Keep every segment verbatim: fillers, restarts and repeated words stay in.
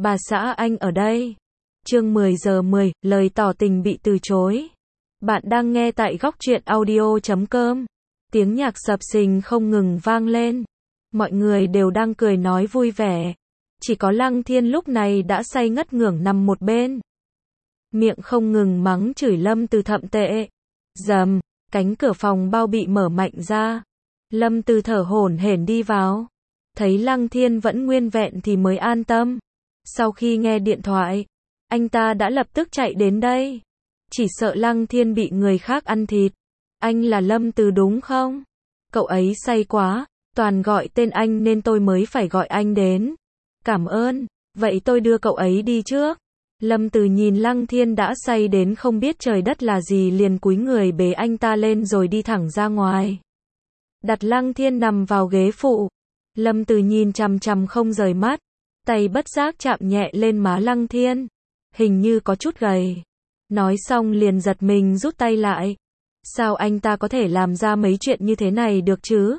Bà xã anh ở đây. Chương mười giờ mười, lời tỏ tình bị từ chối. Bạn đang nghe tại góc truyện audio chấm com. Tiếng nhạc sập sình không ngừng vang lên. Mọi người đều đang cười nói vui vẻ. Chỉ có Lăng Thiên lúc này đã say ngất ngưởng nằm một bên. Miệng không ngừng mắng chửi Lâm Từ thậm tệ. Rầm, cánh cửa phòng bao bị mở mạnh ra. Lâm Từ thở hổn hển đi vào. Thấy Lăng Thiên vẫn nguyên vẹn thì mới an tâm. Sau khi nghe điện thoại, anh ta đã lập tức chạy đến đây. Chỉ sợ Lăng Thiên bị người khác ăn thịt. Anh là Lâm Từ đúng không? Cậu ấy say quá, toàn gọi tên anh nên tôi mới phải gọi anh đến. Cảm ơn, vậy tôi đưa cậu ấy đi trước. Lâm Từ nhìn Lăng Thiên đã say đến không biết trời đất là gì liền cúi người bế anh ta lên rồi đi thẳng ra ngoài. Đặt Lăng Thiên nằm vào ghế phụ. Lâm Từ nhìn chằm chằm không rời mắt. Tay bất giác chạm nhẹ lên má Lăng Thiên. Hình như có chút gầy. Nói xong liền giật mình rút tay lại. Sao anh ta có thể làm ra mấy chuyện như thế này được chứ?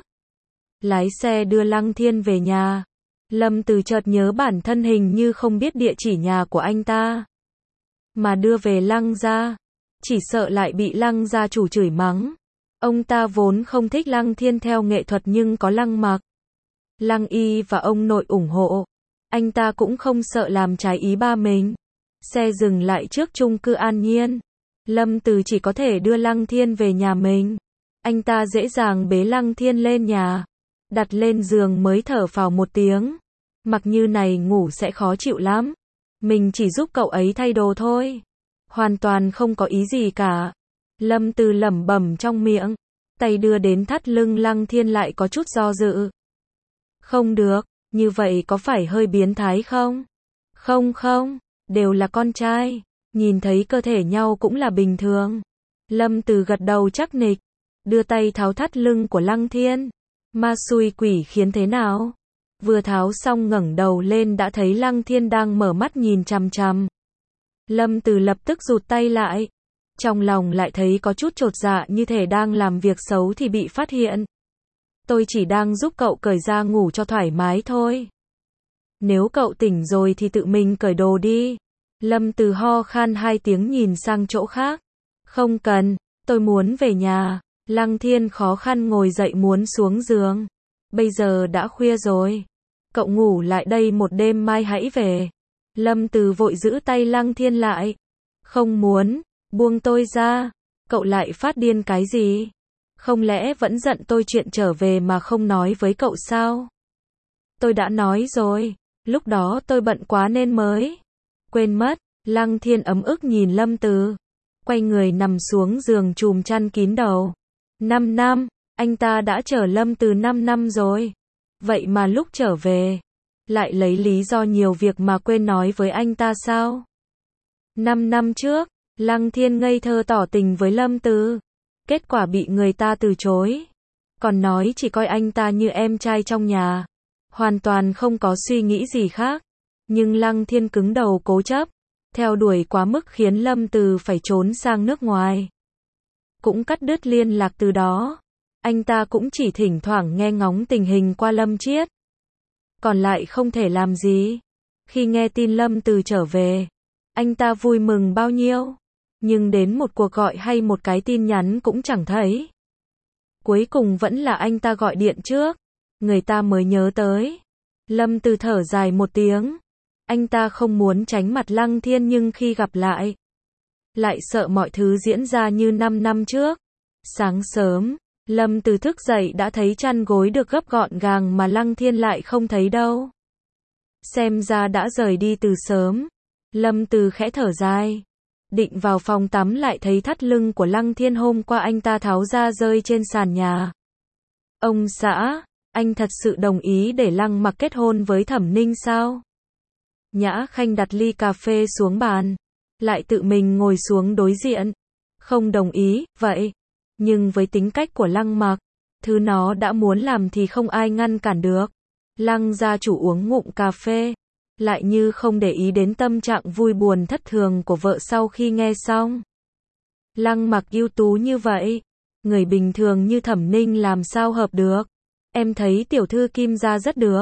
Lái xe đưa Lăng Thiên về nhà. Lâm Từ chợt nhớ bản thân hình như không biết địa chỉ nhà của anh ta. Mà đưa về Lăng gia. Chỉ sợ lại bị Lăng gia chủ chửi mắng. Ông ta vốn không thích Lăng Thiên theo nghệ thuật nhưng có Lăng Mặc, Lăng Y và ông nội ủng hộ. Anh ta cũng không sợ làm trái ý ba mình. Xe dừng lại trước chung cư An Nhiên. Lâm Từ chỉ có thể đưa Lăng Thiên về nhà mình. Anh ta dễ dàng bế Lăng Thiên lên nhà. Đặt lên giường mới thở phào một tiếng. Mặc như này ngủ sẽ khó chịu lắm. Mình chỉ giúp cậu ấy thay đồ thôi. Hoàn toàn không có ý gì cả. Lâm Từ lẩm bẩm trong miệng. Tay đưa đến thắt lưng Lăng Thiên lại có chút do dự. Không được, như vậy có phải hơi biến thái không? Không không, đều là con trai. Nhìn thấy cơ thể nhau cũng là bình thường. Lâm Từ gật đầu chắc nịch. Đưa tay tháo thắt lưng của Lăng Thiên. Ma xui quỷ khiến thế nào? Vừa tháo xong ngẩng đầu lên đã thấy Lăng Thiên đang mở mắt nhìn chằm chằm. Lâm Từ lập tức rụt tay lại. Trong lòng lại thấy có chút chột dạ như thể đang làm việc xấu thì bị phát hiện. Tôi chỉ đang giúp cậu cởi ra ngủ cho thoải mái thôi. Nếu cậu tỉnh rồi thì tự mình cởi đồ đi. Lâm Từ ho khan hai tiếng nhìn sang chỗ khác. Không cần, tôi muốn về nhà. Lăng Thiên khó khăn ngồi dậy muốn xuống giường. Bây giờ đã khuya rồi. Cậu ngủ lại đây một đêm mai hãy về. Lâm Từ vội giữ tay Lăng Thiên lại. Không muốn, buông tôi ra. Cậu lại phát điên cái gì? Không lẽ vẫn giận tôi chuyện trở về mà không nói với cậu sao? Tôi đã nói rồi. Lúc đó tôi bận quá nên mới quên mất. Lăng Thiên ấm ức nhìn Lâm Từ. Quay người nằm xuống giường chùm chăn kín đầu. Năm năm, anh ta đã chờ Lâm Từ năm năm rồi. Vậy mà lúc trở về, lại lấy lý do nhiều việc mà quên nói với anh ta sao? Năm năm trước, Lăng Thiên ngây thơ tỏ tình với Lâm Từ. Kết quả bị người ta từ chối. Còn nói chỉ coi anh ta như em trai trong nhà. Hoàn toàn không có suy nghĩ gì khác. Nhưng Lăng Thiên cứng đầu cố chấp. Theo đuổi quá mức khiến Lâm Từ phải trốn sang nước ngoài. Cũng cắt đứt liên lạc từ đó. Anh ta cũng chỉ thỉnh thoảng nghe ngóng tình hình qua Lâm Chiết. Còn lại không thể làm gì. Khi nghe tin Lâm Từ trở về, anh ta vui mừng bao nhiêu. Nhưng đến một cuộc gọi hay một cái tin nhắn cũng chẳng thấy. Cuối cùng vẫn là anh ta gọi điện trước. Người ta mới nhớ tới. Lâm Từ thở dài một tiếng. Anh ta không muốn tránh mặt Lăng Thiên nhưng khi gặp lại, lại sợ mọi thứ diễn ra như năm năm trước. Sáng sớm, Lâm Từ thức dậy đã thấy chăn gối được gấp gọn gàng mà Lăng Thiên lại không thấy đâu. Xem ra đã rời đi từ sớm. Lâm Từ khẽ thở dài. Định vào phòng tắm lại thấy thắt lưng của Lăng Thiên hôm qua anh ta tháo ra rơi trên sàn nhà. Ông xã, anh thật sự đồng ý để Lăng Mặc kết hôn với Thẩm Ninh sao? Nhã Khanh đặt ly cà phê xuống bàn. Lại tự mình ngồi xuống đối diện. Không đồng ý, vậy. Nhưng với tính cách của Lăng Mặc, thứ nó đã muốn làm thì không ai ngăn cản được. Lăng gia chủ uống ngụm cà phê. Lại như không để ý đến tâm trạng vui buồn thất thường của vợ sau khi nghe xong. Lăng Mặc ưu tú như vậy. Người bình thường như Thẩm Ninh làm sao hợp được. Em thấy tiểu thư Kim gia rất được.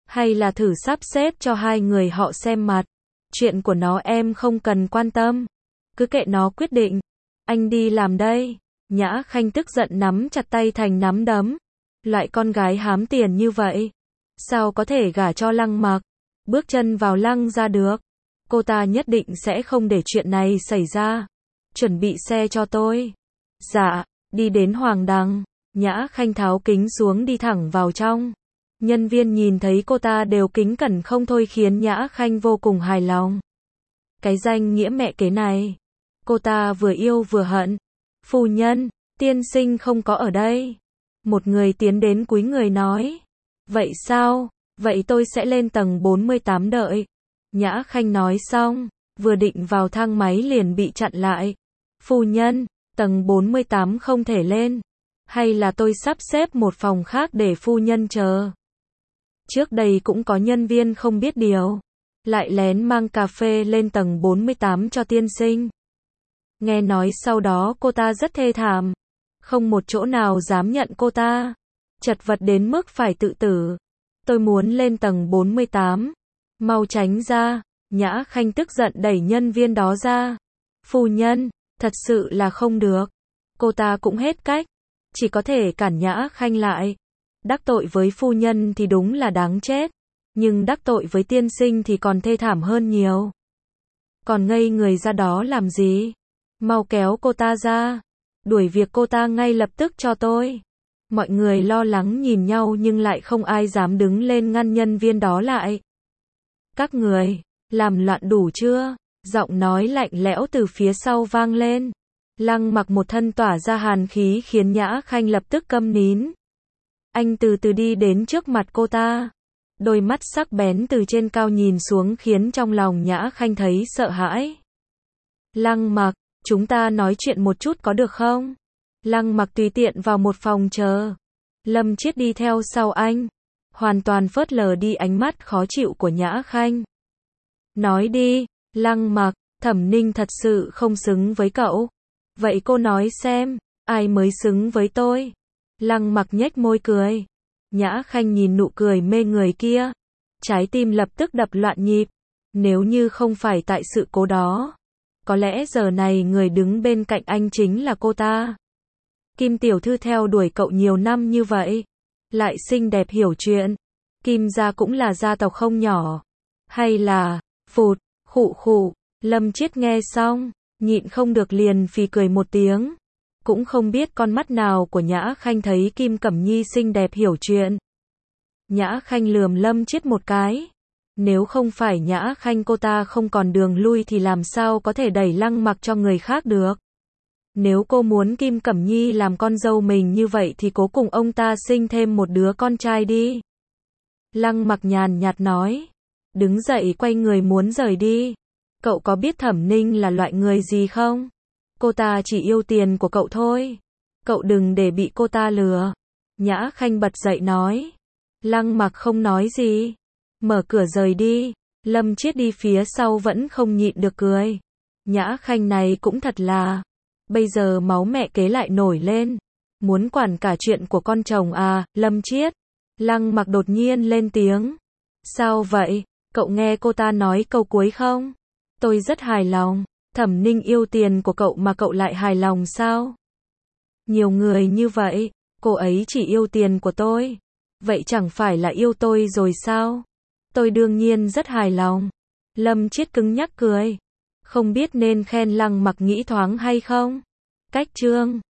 Hay là thử sắp xếp cho hai người họ xem mặt. Chuyện của nó em không cần quan tâm. Cứ kệ nó quyết định. Anh đi làm đây. Nhã Khanh tức giận nắm chặt tay thành nắm đấm. Loại con gái hám tiền như vậy, sao có thể gả cho Lăng Mặc. Bước chân vào Lăng ra được. Cô ta nhất định sẽ không để chuyện này xảy ra. Chuẩn bị xe cho tôi. Dạ, đi đến Hoàng Đằng. Nhã Khanh tháo kính xuống đi thẳng vào trong. Nhân viên nhìn thấy cô ta đều kính cẩn không thôi khiến Nhã Khanh vô cùng hài lòng. Cái danh nghĩa mẹ kế này, cô ta vừa yêu vừa hận. Phu nhân, tiên sinh không có ở đây. Một người tiến đến cúi người nói. Vậy sao? Vậy tôi sẽ lên tầng bốn mươi tám đợi. Nhã Khanh nói xong, vừa định vào thang máy liền bị chặn lại. Phu nhân, tầng bốn mươi tám không thể lên. Hay là tôi sắp xếp một phòng khác để phu nhân chờ. Trước đây cũng có nhân viên không biết điều, lại lén mang cà phê lên tầng bốn mươi tám cho tiên sinh. Nghe nói sau đó cô ta rất thê thảm. Không một chỗ nào dám nhận cô ta. Chật vật đến mức phải tự tử. Tôi muốn lên tầng bốn mươi tám. Mau tránh ra. Nhã Khanh tức giận đẩy nhân viên đó ra. Phu nhân, thật sự là không được. Cô ta cũng hết cách. Chỉ có thể cản Nhã Khanh lại. Đắc tội với phu nhân thì đúng là đáng chết. Nhưng đắc tội với tiên sinh thì còn thê thảm hơn nhiều. Còn ngây người ra đó làm gì? Mau kéo cô ta ra. Đuổi việc cô ta ngay lập tức cho tôi. Mọi người lo lắng nhìn nhau nhưng lại không ai dám đứng lên ngăn nhân viên đó lại. Các người, làm loạn đủ chưa? Giọng nói lạnh lẽo từ phía sau vang lên. Lăng Mặc một thân tỏa ra hàn khí khiến Nhã Khanh lập tức câm nín. Anh từ từ đi đến trước mặt cô ta. Đôi mắt sắc bén từ trên cao nhìn xuống khiến trong lòng Nhã Khanh thấy sợ hãi. Lăng Mặc, chúng ta nói chuyện một chút có được không? Lăng Mặc tùy tiện vào một phòng chờ. Lâm Chiết đi theo sau anh. Hoàn toàn phớt lờ đi ánh mắt khó chịu của Nhã Khanh. Nói đi, Lăng Mặc, Thẩm Ninh thật sự không xứng với cậu. Vậy cô nói xem, ai mới xứng với tôi? Lăng Mặc nhếch môi cười. Nhã Khanh nhìn nụ cười mê người kia. Trái tim lập tức đập loạn nhịp. Nếu như không phải tại sự cố đó, có lẽ giờ này người đứng bên cạnh anh chính là cô ta. Kim tiểu thư theo đuổi cậu nhiều năm như vậy. Lại xinh đẹp hiểu chuyện. Kim gia cũng là gia tộc không nhỏ. Hay là, phụt, khụ khụ. Lâm Chiết nghe xong, nhịn không được liền phì cười một tiếng. Cũng không biết con mắt nào của Nhã Khanh thấy Kim Cẩm Nhi xinh đẹp hiểu chuyện. Nhã Khanh lườm Lâm Chiết một cái. Nếu không phải Nhã Khanh cô ta không còn đường lui thì làm sao có thể đẩy Lăng Mặc cho người khác được. Nếu cô muốn Kim Cẩm Nhi làm con dâu mình như vậy thì cố cùng ông ta sinh thêm một đứa con trai đi. Lăng Mặc nhàn nhạt nói. Đứng dậy quay người muốn rời đi. Cậu có biết Thẩm Ninh là loại người gì không? Cô ta chỉ yêu tiền của cậu thôi. Cậu đừng để bị cô ta lừa. Nhã Khanh bật dậy nói. Lăng Mặc không nói gì. Mở cửa rời đi. Lâm Chiết đi phía sau vẫn không nhịn được cười. Nhã Khanh này cũng thật là. Bây giờ máu mẹ kế lại nổi lên. Muốn quản cả chuyện của con chồng à, Lâm Chiết. Lăng Mặc đột nhiên lên tiếng. Sao vậy? Cậu nghe cô ta nói câu cuối không? Tôi rất hài lòng. Thẩm Ninh yêu tiền của cậu mà cậu lại hài lòng sao? Nhiều người như vậy, cô ấy chỉ yêu tiền của tôi. Vậy chẳng phải là yêu tôi rồi sao? Tôi đương nhiên rất hài lòng. Lâm Chiết cứng nhắc cười. Không biết nên khen Lăng Mặc nghĩ thoáng hay không? Cách chương